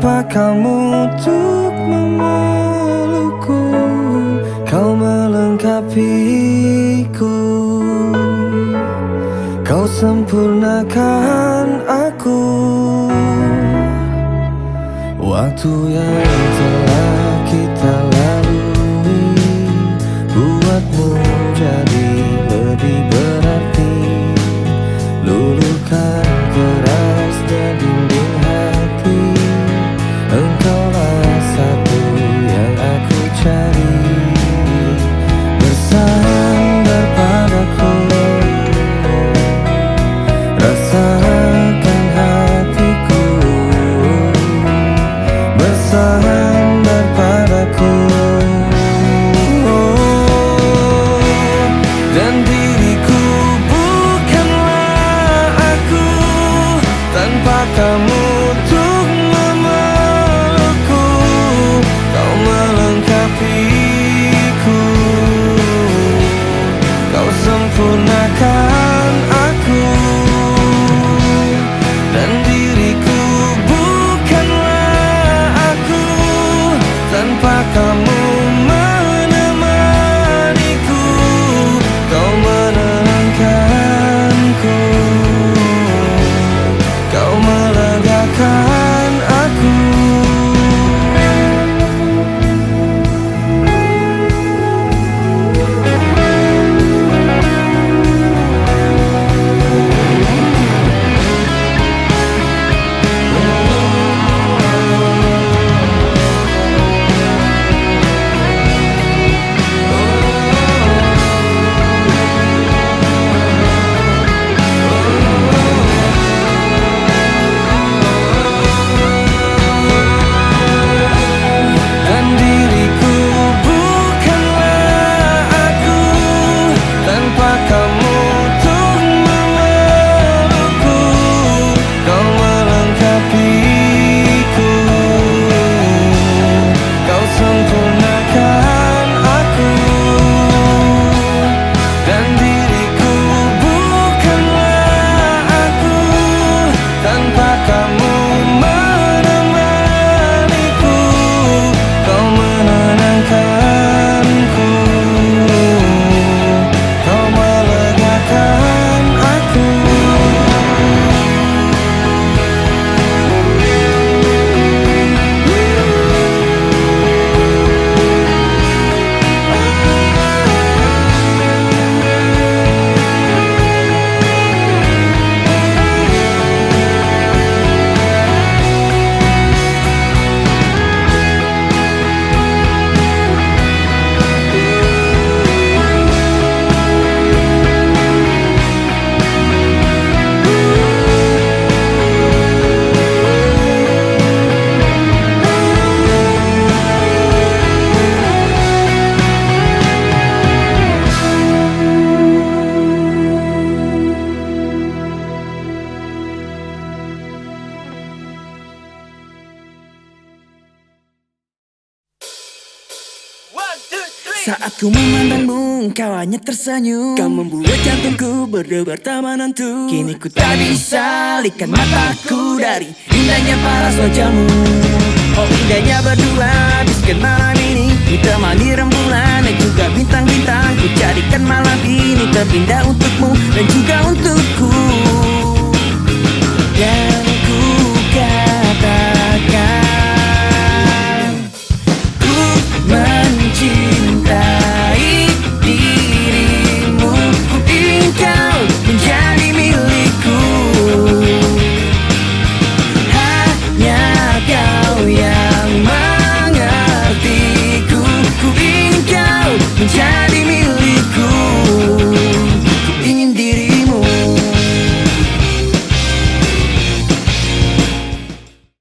Tanpa kamu untuk memelukku, kau melengkapiku, kau sempurnakan aku. Waktu yang telah kita lalui buatmu jadi lebih berarti. Luluhkan kerasnya dinding hati, engkaulah satu yang aku cari. Bersandar padaku, rasakan hatiku. Bersandar padaku, dan diriku bukanlah aku tanpa kamu untuk memelukku, kau melengkapiku, kau sempurnakan aku. Dan diriku bukanlah aku tanpa kamu menemaniku, kau menenangkanku, kau melegakan aku. Saat ku memandangmu, engkau hanya tersenyum. Kau membuat jantungku berdebar tak menentu. Kini ku tak bisa alihkan mataku dari indahnya paras wajahmu. Oh indahnya berdua, habiskan malam ini ditemani rembulan dan juga bintang-bintang. Ku jadikan malam ini terindah untukmu dan juga untukku.